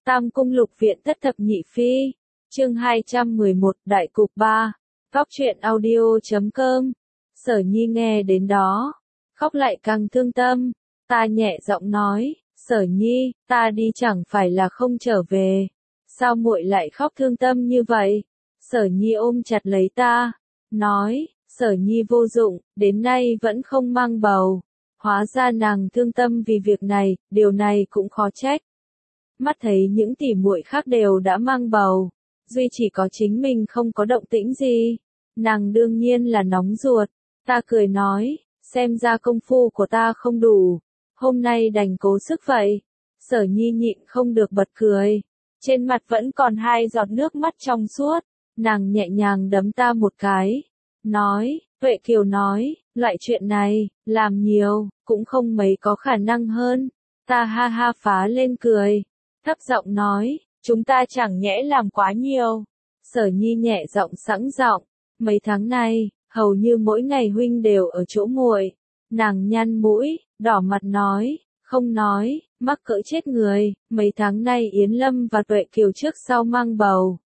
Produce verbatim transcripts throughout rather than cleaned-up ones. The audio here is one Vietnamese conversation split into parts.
Tam Cung Lục Viện Thất Thập Nhị Phi, chương hai trăm mười một, Đại Cục ba, Góc truyện audio chấm com. Sở Nhi nghe đến đó, khóc lại càng thương tâm, ta nhẹ giọng nói, Sở Nhi, ta đi chẳng phải là không trở về, sao muội lại khóc thương tâm như vậy? Sở Nhi ôm chặt lấy ta, nói, Sở Nhi vô dụng, đến nay vẫn không mang bầu, hóa ra nàng thương tâm vì việc này, điều này cũng khó trách. Mắt thấy những tỷ muội khác đều đã mang bầu, duy chỉ có chính mình không có động tĩnh gì, nàng đương nhiên là nóng ruột. Ta cười nói, xem ra công phu của ta không đủ, hôm nay đành cố sức vậy. Sở Nhi nhịn không được bật cười, trên mặt vẫn còn hai giọt nước mắt trong suốt, nàng nhẹ nhàng đấm ta một cái, nói, Tuệ Kiều nói, loại chuyện này, làm nhiều, cũng không mấy có khả năng hơn. Ta ha ha phá lên cười, thấp giọng nói, chúng ta chẳng nhẽ làm quá nhiều. Sở Nhi nhẹ giọng sẵn giọng, mấy tháng nay, hầu như mỗi ngày huynh đều ở chỗ muội. Nàng nhăn mũi, đỏ mặt nói, không nói, mắc cỡ chết người, mấy tháng nay Yến Lâm và Tuệ Kiều trước sau mang bầu.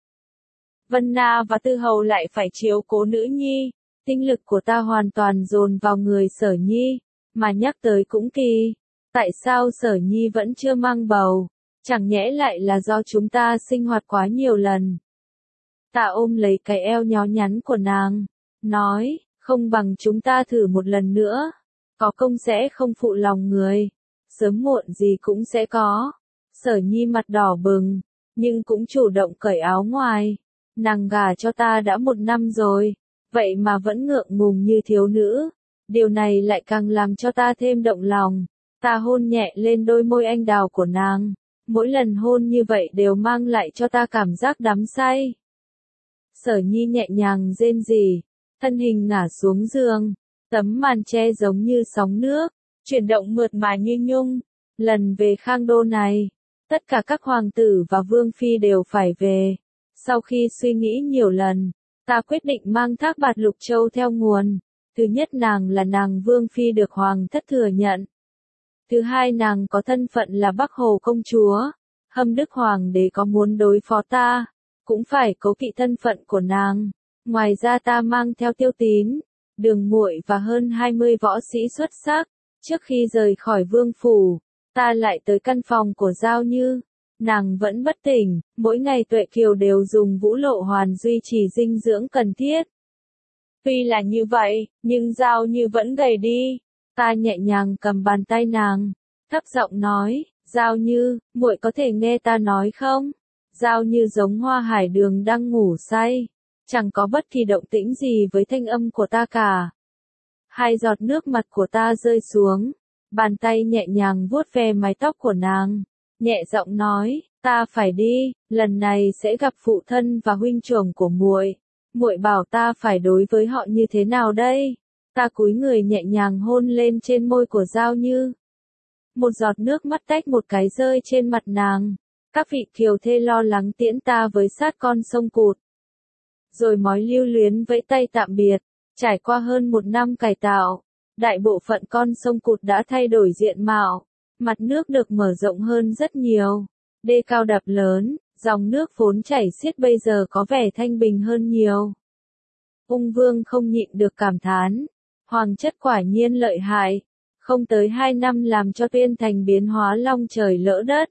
Vân Na và Tư Hầu lại phải chiếu cố nữ nhi, tinh lực của ta hoàn toàn dồn vào người Sở Nhi, mà nhắc tới cũng kỳ, tại sao Sở Nhi vẫn chưa mang bầu, chẳng nhẽ lại là do chúng ta sinh hoạt quá nhiều lần. Ta ôm lấy cái eo nhó nhắn của nàng, nói, không bằng chúng ta thử một lần nữa, có công sẽ không phụ lòng người, sớm muộn gì cũng sẽ có. Sở Nhi mặt đỏ bừng, nhưng cũng chủ động cởi áo ngoài, nàng gả cho ta đã một năm rồi, vậy mà vẫn ngượng ngùng như thiếu nữ, điều này lại càng làm cho ta thêm động lòng. Ta hôn nhẹ lên đôi môi anh đào của nàng, mỗi lần hôn như vậy đều mang lại cho ta cảm giác đắm say. Sở Nhi nhẹ nhàng rên rỉ, thân hình ngả xuống giường, tấm màn che giống như sóng nước, chuyển động mượt mà như nhung. Lần về Khang Đô này, tất cả các hoàng tử và vương phi đều phải về. Sau khi suy nghĩ nhiều lần, ta quyết định mang Thác Bạt Lục Châu theo nguồn. Thứ nhất, nàng là nàng vương phi được hoàng thất thừa nhận. Thứ hai, nàng có thân phận là Bắc Hồ công chúa. Hâm Đức hoàng đế có muốn đối phó ta, cũng phải cố kỵ thân phận của nàng. Ngoài ra ta mang theo Tiêu Tín, Đường Muội và hơn hai mươi võ sĩ xuất sắc. Trước khi rời khỏi vương phủ, ta lại tới căn phòng của Giao Như. Nàng vẫn bất tỉnh, mỗi ngày Tuệ Kiều đều dùng Vũ Lộ Hoàn duy trì dinh dưỡng cần thiết. Tuy là như vậy, nhưng Giao Như vẫn gầy đi. Ta nhẹ nhàng cầm bàn tay nàng, thấp giọng nói, Giao Như, muội có thể nghe ta nói không? Giao Như giống Hoa Hải Đường đang ngủ say, chẳng có bất kỳ động tĩnh gì với thanh âm của ta cả. Hai giọt nước mặt của ta rơi xuống, bàn tay nhẹ nhàng vuốt ve mái tóc của nàng, nhẹ giọng nói, ta phải đi, lần này sẽ gặp phụ thân và huynh trưởng của muội. Muội bảo ta phải đối với họ như thế nào đây? Ta cúi người nhẹ nhàng hôn lên trên môi của Giao Như. Một giọt nước mắt tách một cái rơi trên mặt nàng. Các vị kiều thê lo lắng tiễn ta với sát con sông Cụt. Rồi mói lưu luyến vẫy tay tạm biệt. Trải qua hơn một năm cải tạo, đại bộ phận con sông Cụt đã thay đổi diện mạo. Mặt nước được mở rộng hơn rất nhiều. Đê cao đập lớn, dòng nước vốn chảy xiết bây giờ có vẻ thanh bình hơn nhiều. Ung Vương không nhịn được cảm thán. Hoàng chất quả nhiên lợi hại, không tới hai năm làm cho Tuyên Thành biến hóa long trời lỡ đất.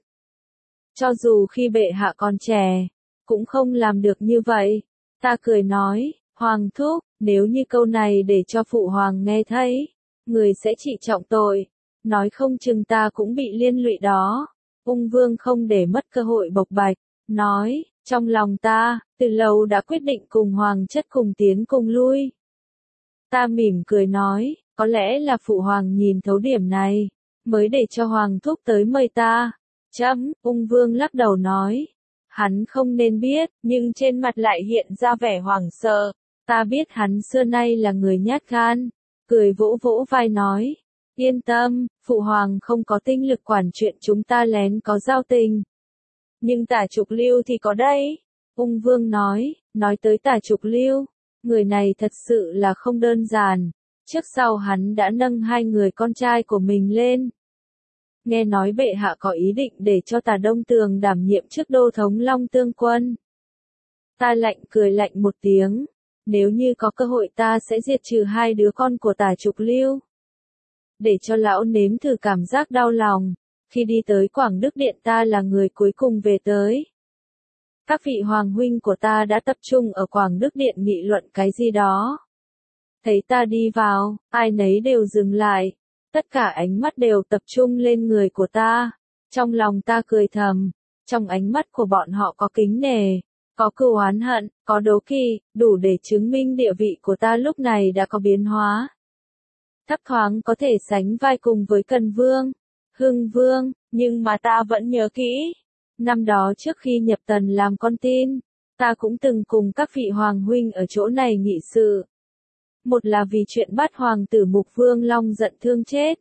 Cho dù khi bệ hạ còn trẻ, cũng không làm được như vậy. Ta cười nói, Hoàng thúc, nếu như câu này để cho phụ hoàng nghe thấy, người sẽ trị trọng tội, nói không chừng ta cũng bị liên lụy đó. Ung Vương không để mất cơ hội bộc bạch, nói, trong lòng ta, từ lâu đã quyết định cùng hoàng chất cùng tiến cùng lui. Ta mỉm cười nói, có lẽ là phụ hoàng nhìn thấu điểm này, mới để cho hoàng thúc tới mời ta. Chấm, Ung Vương lắc đầu nói, hắn không nên biết, nhưng trên mặt lại hiện ra vẻ hoảng sợ. Ta biết hắn xưa nay là người nhát gan, cười vỗ vỗ vai nói, yên tâm, phụ hoàng không có tinh lực quản chuyện chúng ta lén có giao tình. Nhưng Tả Trục Lưu thì có đây. Ung Vương nói, nói tới Tả Trục Lưu, người này thật sự là không đơn giản. Trước sau hắn đã nâng hai người con trai của mình lên. nghe nói bệ hạ có ý định để cho Tả Đông Tường đảm nhiệm chức đô thống Long Tương quân. Ta lạnh cười lạnh một tiếng, nếu như có cơ hội ta sẽ diệt trừ hai đứa con của Tả Trục Lưu. Để cho lão nếm thử cảm giác đau lòng, khi đi tới Quảng Đức Điện ta là người cuối cùng về tới. Các vị hoàng huynh của ta đã tập trung ở Quảng Đức Điện nghị luận cái gì đó. Thấy ta đi vào, ai nấy đều dừng lại, tất cả ánh mắt đều tập trung lên người của ta. Trong lòng ta cười thầm, trong ánh mắt của bọn họ có kính nể, có cừu oán hận, có đố kỵ, đủ để chứng minh địa vị của ta lúc này đã có biến hóa. Thấp thoáng có thể sánh vai cùng với Cần Vương, Hưng Vương, nhưng mà ta vẫn nhớ kỹ. Năm đó trước khi nhập tần làm con tin, ta cũng từng cùng các vị hoàng huynh ở chỗ này nghị sự. Một là vì chuyện bắt hoàng tử Mục Vương Long giận thương chết.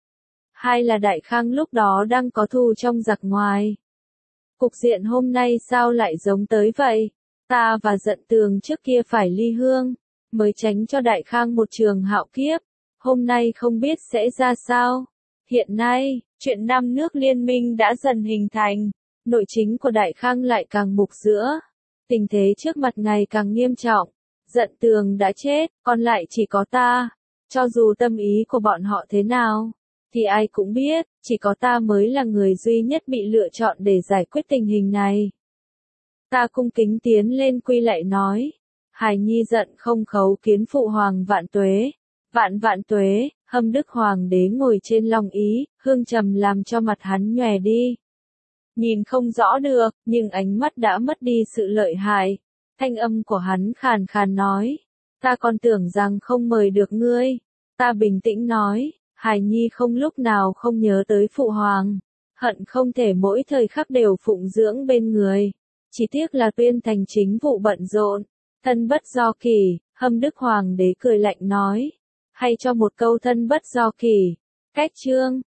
Hai là Đại Khang lúc đó đang có thù trong giặc ngoài. Cục diện hôm nay sao lại giống tới vậy? Ta và Giận Tường trước kia phải ly hương, mới tránh cho Đại Khang một trường hạo kiếp. Hôm nay không biết sẽ ra sao. Hiện nay, chuyện năm nước liên minh đã dần hình thành. Nội chính của Đại Khang lại càng mục giữa. Tình thế trước mặt ngày càng nghiêm trọng. Giận Tường đã chết, còn lại chỉ có ta. Cho dù tâm ý của bọn họ thế nào, thì ai cũng biết, chỉ có ta mới là người duy nhất bị lựa chọn để giải quyết tình hình này. Ta cung kính tiến lên quy lạy nói. Hài nhi giận không khấu kiến phụ hoàng vạn tuế. Vạn vạn tuế, Hâm Đức Hoàng đế ngồi trên long ý, hương trầm làm cho mặt hắn nhòe đi. Nhìn không rõ được, nhưng ánh mắt đã mất đi sự lợi hại. Thanh âm của hắn khàn khàn nói. Ta còn tưởng rằng không mời được ngươi. Ta bình tĩnh nói, hài nhi không lúc nào không nhớ tới phụ hoàng. Hận không thể mỗi thời khắc đều phụng dưỡng bên người. Chỉ tiếc là Tuyên Thành chính vụ bận rộn. Thân bất do kỳ, Hâm Đức Hoàng đế cười lạnh nói. Hay cho một câu thân bất do kỳ. Cách chương.